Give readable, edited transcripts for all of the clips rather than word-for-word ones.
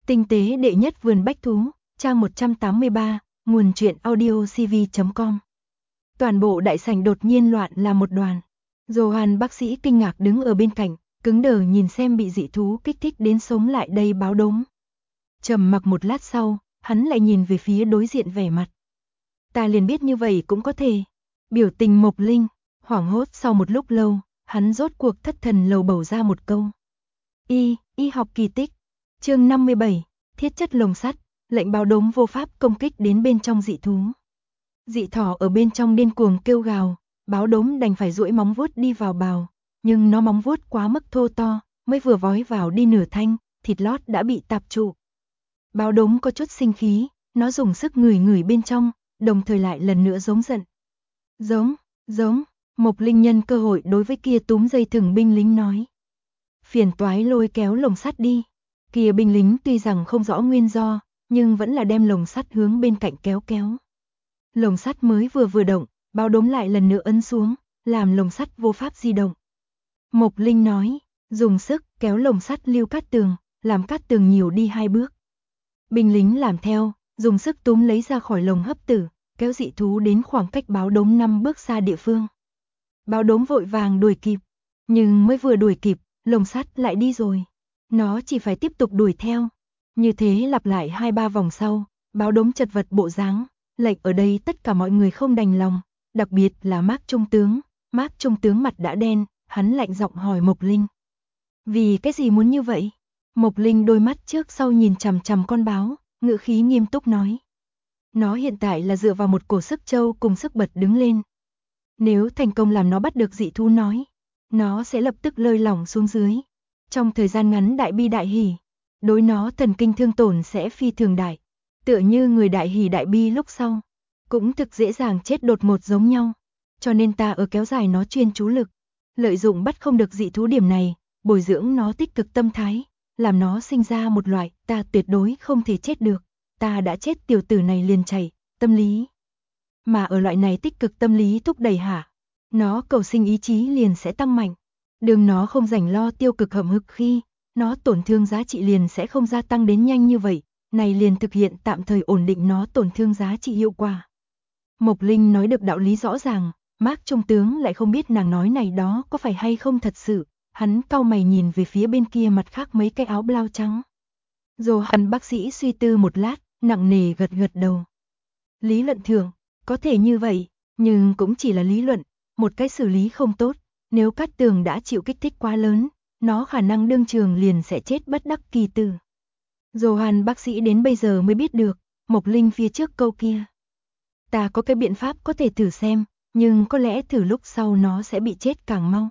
Tinh tế đệ nhất vườn bách thú, trang 183, nguồn truyện audiocv.com. Toàn bộ đại sảnh đột nhiên loạn là một đoàn. Johan bác sĩ kinh ngạc đứng ở bên cạnh, cứng đờ nhìn xem bị dị thú kích thích đến sống lại đây báo đốm. Trầm mặc một lát sau, hắn lại nhìn về phía đối diện vẻ mặt. Ta liền biết như vậy cũng có thể. Biểu tình Mộc Linh, hoảng hốt sau một lúc lâu, hắn rốt cuộc thất thần lầu bầu ra một câu. Y học kỳ tích. Chương 57, thiết chất lồng sắt, lệnh báo đốm vô pháp công kích đến bên trong dị thú. Dị thỏ ở bên trong điên cuồng kêu gào, báo đốm đành phải duỗi móng vuốt đi vào bào, nhưng nó móng vuốt quá mức thô to, mới vừa vói vào đi nửa thanh, thịt lót đã bị tạp trụ. Báo đốm có chút sinh khí, nó dùng sức ngửi bên trong, đồng thời lại lần nữa giống giận. Giống, Mộc Linh nhân cơ hội đối với kia túm dây thừng binh lính nói. Phiền toái lôi kéo lồng sắt đi. Kia binh lính tuy rằng không rõ nguyên do, nhưng vẫn là đem lồng sắt hướng bên cạnh kéo. Lồng sắt mới vừa động, báo đốm lại lần nữa ấn xuống, làm lồng sắt vô pháp di động. Mộc Linh nói, dùng sức kéo lồng sắt Lưu Cát Tường, làm Cát Tường nhiều đi 2 bước. Binh lính làm theo, dùng sức túm lấy ra khỏi lồng hấp tử, kéo dị thú đến khoảng cách báo đốm 5 bước xa địa phương. Báo đốm vội vàng đuổi kịp, nhưng mới vừa đuổi kịp, lồng sắt lại đi rồi. Nó chỉ phải tiếp tục đuổi theo. Như thế lặp lại 2-3 vòng sau, báo đốm chật vật bộ dáng, lệnh ở đây tất cả mọi người không đành lòng, đặc biệt là Mác Trung tướng. Mác Trung tướng mặt đã đen, hắn lạnh giọng hỏi Mộc Linh. Vì cái gì muốn như vậy? Mộc Linh đôi mắt trước sau nhìn chằm chằm con báo, ngữ khí nghiêm túc nói. Nó hiện tại là dựa vào một cổ sức châu cùng sức bật đứng lên. Nếu thành công làm nó bắt được dị thú nói, nó sẽ lập tức lơi lỏng xuống dưới. Trong thời gian ngắn đại bi đại hỉ, đối nó thần kinh thương tổn sẽ phi thường đại. Tựa như người đại hỉ đại bi lúc sau, cũng thực dễ dàng chết đột ngột giống nhau. Cho nên ta ở kéo dài nó chuyên chú lực, lợi dụng bắt không được dị thú điểm này, bồi dưỡng nó tích cực tâm thái, làm nó sinh ra một loại ta tuyệt đối không thể chết được, ta đã chết tiểu tử này liền chảy, tâm lý. Mà ở loại này tích cực tâm lý thúc đẩy hạ, nó cầu sinh ý chí liền sẽ tăng mạnh. Đường nó không rảnh lo tiêu cực hậm hực khi, nó tổn thương giá trị liền sẽ không gia tăng đến nhanh như vậy, này liền thực hiện tạm thời ổn định nó tổn thương giá trị hiệu quả. Mộc Linh nói được đạo lý rõ ràng, Mác Trung tướng lại không biết nàng nói này đó có phải hay không thật sự, hắn cau mày nhìn về phía bên kia mặt khác mấy cái áo blau trắng. Johan bác sĩ suy tư một lát, nặng nề gật đầu. Lý luận thường, có thể như vậy, nhưng cũng chỉ là lý luận, một cái xử lý không tốt. Nếu Cát Tường đã chịu kích thích quá lớn, nó khả năng đương trường liền sẽ chết bất đắc kỳ tử. Johan bác sĩ đến bây giờ mới biết được, Mộc Linh phía trước câu kia. Ta có cái biện pháp có thể thử xem, nhưng có lẽ thử lúc sau nó sẽ bị chết càng mau.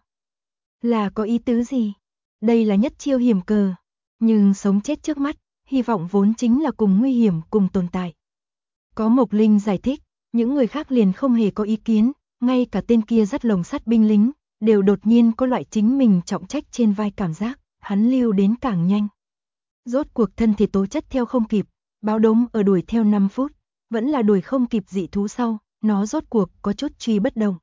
Là có ý tứ gì? Đây là nhất chiêu hiểm cờ, nhưng sống chết trước mắt, hy vọng vốn chính là cùng nguy hiểm cùng tồn tại. Có Mộc Linh giải thích, những người khác liền không hề có ý kiến, ngay cả tên kia dắt lồng sắt binh lính, đều đột nhiên có loại chính mình trọng trách trên vai cảm giác, hắn lưu đến càng nhanh. Rốt cuộc thân thể tố chất theo không kịp, báo đốm ở đuổi theo 5 phút, vẫn là đuổi không kịp dị thú sau, nó rốt cuộc có chút truy bất động.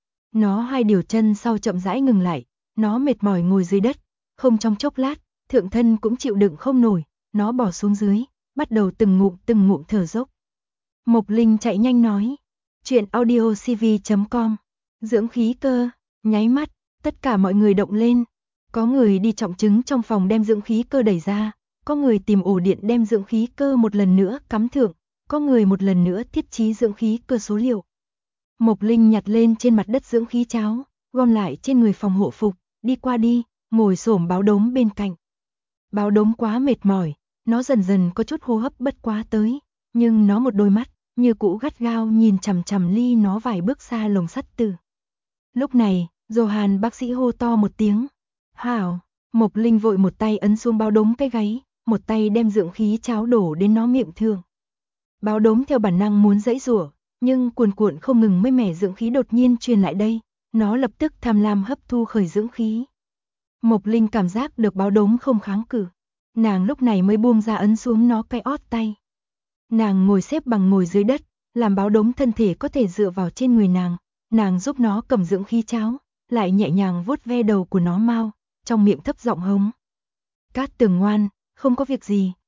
Nó 2 điều chân sau chậm rãi ngừng lại, nó mệt mỏi ngồi dưới đất, không trong chốc lát, thượng thân cũng chịu đựng không nổi, nó bỏ xuống dưới, bắt đầu từng ngụm thở dốc. Mộc Linh chạy nhanh nói, chuyện audiocv.com, dưỡng khí cơ. Nháy mắt, tất cả mọi người động lên. Có người đi trọng chứng trong phòng đem dưỡng khí cơ đẩy ra, có người tìm ổ điện đem dưỡng khí cơ một lần nữa cắm thượng, có người một lần nữa thiết trí dưỡng khí cơ số liệu. Mộc Linh nhặt lên trên mặt đất dưỡng khí cháo, gom lại trên người phòng hộ phục, đi qua đi, ngồi xổm báo đốm bên cạnh. Báo đốm quá mệt mỏi, nó dần có chút hô hấp bất quá tới, nhưng nó một đôi mắt, như cũ gắt gao nhìn chằm chằm ly nó vài bước xa lồng sắt tử. Lúc này, Johan bác sĩ hô to một tiếng. Hảo, Mộc Linh vội một tay ấn xuống báo đốm cái gáy, một tay đem dưỡng khí cháo đổ đến nó miệng thương. Báo đốm theo bản năng muốn giãy giụa, nhưng cuồn không ngừng mới mẻ dưỡng khí đột nhiên truyền lại đây, nó lập tức tham lam hấp thu khởi dưỡng khí. Mộc Linh cảm giác được báo đốm không kháng cự, nàng lúc này mới buông ra ấn xuống nó cái ót tay. Nàng ngồi xếp bằng ngồi dưới đất, làm báo đốm thân thể có thể dựa vào trên người nàng giúp nó cầm dưỡng khí cháo, lại nhẹ nhàng vuốt ve đầu của nó mau, trong miệng thấp giọng hống. Cát Tường ngoan, không có việc gì,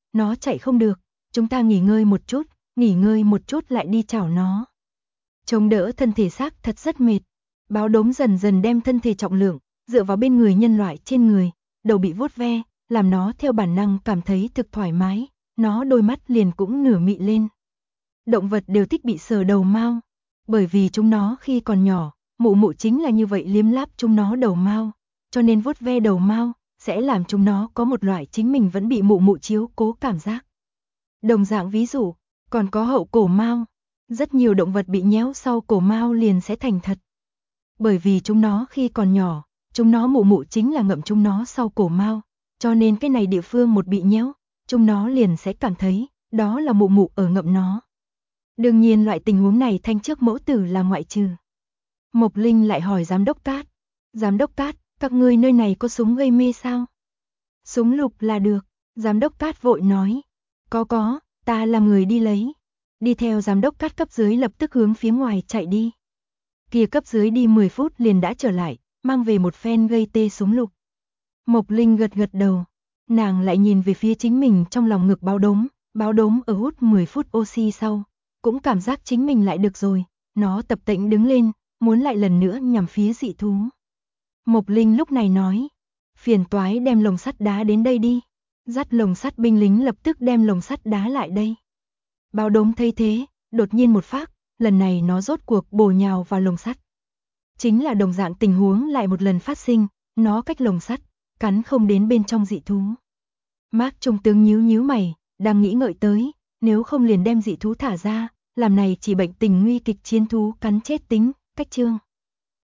nó chạy không được, chúng ta nghỉ ngơi một chút lại đi chảo nó. Chống đỡ thân thể xác thật rất mệt. Báo đốm dần dần đem thân thể trọng lượng, dựa vào bên người nhân loại trên người, đầu bị vuốt ve, làm nó theo bản năng cảm thấy thực thoải mái, nó đôi mắt liền cũng nửa mị lên. Động vật đều thích bị sờ đầu mao, bởi vì chúng nó khi còn nhỏ, mụ mụ chính là như vậy liếm láp chúng nó đầu mao, cho nên vuốt ve đầu mao sẽ làm chúng nó có một loại chính mình vẫn bị mụ mụ chiếu cố cảm giác. Đồng dạng ví dụ, còn có hậu cổ mao, rất nhiều động vật bị nhéo sau cổ mao liền sẽ thành thật. Bởi vì chúng nó khi còn nhỏ, chúng nó mụ mụ chính là ngậm chúng nó sau cổ mao, cho nên cái này địa phương một bị nhéo, chúng nó liền sẽ cảm thấy đó là mụ mụ ở ngậm nó. Đương nhiên loại tình huống này Thanh trước mẫu tử là ngoại trừ. Mộc Linh lại hỏi giám đốc Cát, các ngươi nơi này có súng gây mê sao? Súng lục là được, giám đốc Cát vội nói. Có, ta làm người đi lấy. Đi theo giám đốc Cát cấp dưới lập tức hướng phía ngoài chạy đi. Kia cấp dưới đi 10 phút liền đã trở lại, mang về một phen gây tê súng lục. Mộc Linh gật gật đầu, nàng lại nhìn về phía chính mình trong lòng ngực báo đốm ở hút 10 phút oxy sau, cũng cảm giác chính mình lại được rồi, nó tập tễnh đứng lên, muốn lại lần nữa nhằm phía dị thú. Mộc Linh lúc này nói, phiền toái đem lồng sắt đá đến đây đi. Dắt lồng sắt binh lính lập tức đem lồng sắt đá lại đây. Báo đốm thấy thế, đột nhiên một phát, lần này nó rốt cuộc bổ nhào vào lồng sắt. Chính là đồng dạng tình huống lại một lần phát sinh, nó cách lồng sắt, cắn không đến bên trong dị thú. Mark trung tướng nhíu mày, đang nghĩ ngợi tới, nếu không liền đem dị thú thả ra, làm này chỉ bệnh tình nguy kịch chiến thú cắn chết tính, cách chương.